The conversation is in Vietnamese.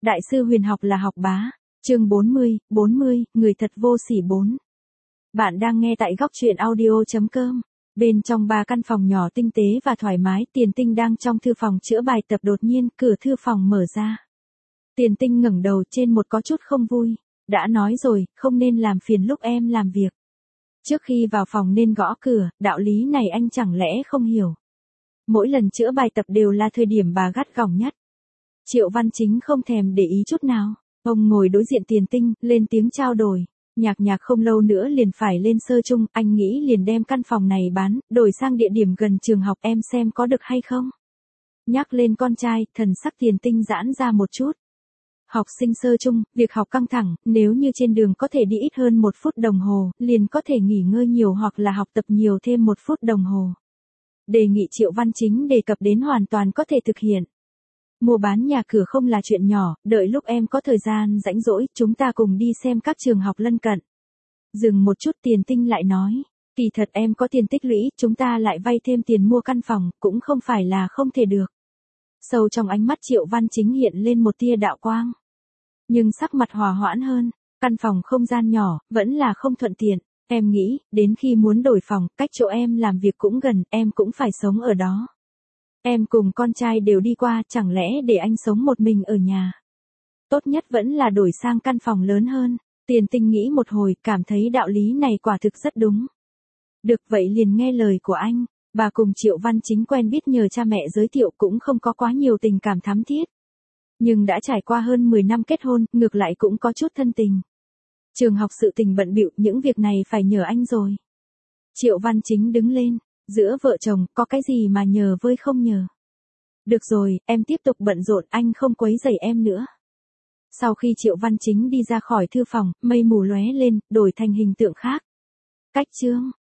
Đại sư huyền học là học bá. Chương 40, người thật vô sỉ 4. Bạn đang nghe tại góc truyện audio.com. Bên trong 3 căn phòng nhỏ tinh tế và thoải mái, Tiền Tinh đang trong thư phòng chữa bài tập, đột nhiên cửa thư phòng mở ra. Tiền Tinh ngẩng đầu, trên một có chút không vui. Đã nói rồi, không nên làm phiền lúc em làm việc. Trước khi vào phòng nên gõ cửa, đạo lý này anh chẳng lẽ không hiểu. Mỗi lần chữa bài tập đều là thời điểm bà gắt gỏng nhất. Triệu Văn Chính không thèm để ý chút nào. Ông ngồi đối diện Tiền Tinh, lên tiếng trao đổi. Nhạc không lâu nữa liền phải lên sơ chung, anh nghĩ liền đem căn phòng này bán, đổi sang địa điểm gần trường học, em xem có được hay không. Nhắc lên con trai, thần sắc Tiền Tinh giãn ra một chút. Học sinh sơ chung, việc học căng thẳng, nếu như trên đường có thể đi ít hơn 1 phút đồng hồ, liền có thể nghỉ ngơi nhiều hoặc là học tập nhiều thêm 1 phút đồng hồ. Đề nghị Triệu Văn Chính đề cập đến hoàn toàn có thể thực hiện. Mua bán nhà cửa không là chuyện nhỏ, đợi lúc em có thời gian rảnh rỗi, chúng ta cùng đi xem các trường học lân cận. Dừng một chút, Tiền Tinh lại nói, kỳ thật em có tiền tích lũy, chúng ta lại vay thêm tiền mua căn phòng, cũng không phải là không thể được. Sâu trong ánh mắt Triệu Văn Chính hiện lên một tia đạo quang. Nhưng sắc mặt hòa hoãn hơn, căn phòng không gian nhỏ, vẫn là không thuận tiện. Em nghĩ, đến khi muốn đổi phòng, cách chỗ em làm việc cũng gần, em cũng phải sống ở đó. Em cùng con trai đều đi qua, chẳng lẽ để anh sống một mình ở nhà. Tốt nhất vẫn là đổi sang căn phòng lớn hơn. Tiền Tinh nghĩ một hồi, cảm thấy đạo lý này quả thực rất đúng. Được vậy liền nghe lời của anh. Bà cùng Triệu Văn Chính quen biết nhờ cha mẹ giới thiệu, cũng không có quá nhiều tình cảm thắm thiết. Nhưng đã trải qua hơn 10 năm kết hôn, ngược lại cũng có chút thân tình. Trường học sự tình bận bịu, những việc này phải nhờ anh rồi. Triệu Văn Chính đứng lên, giữa vợ chồng, có cái gì mà nhờ với không nhờ. Được rồi, em tiếp tục bận rộn, anh không quấy rầy em nữa. Sau khi Triệu Văn Chính đi ra khỏi thư phòng, mây mù lóe lên, đổi thành hình tượng khác. Cách chương.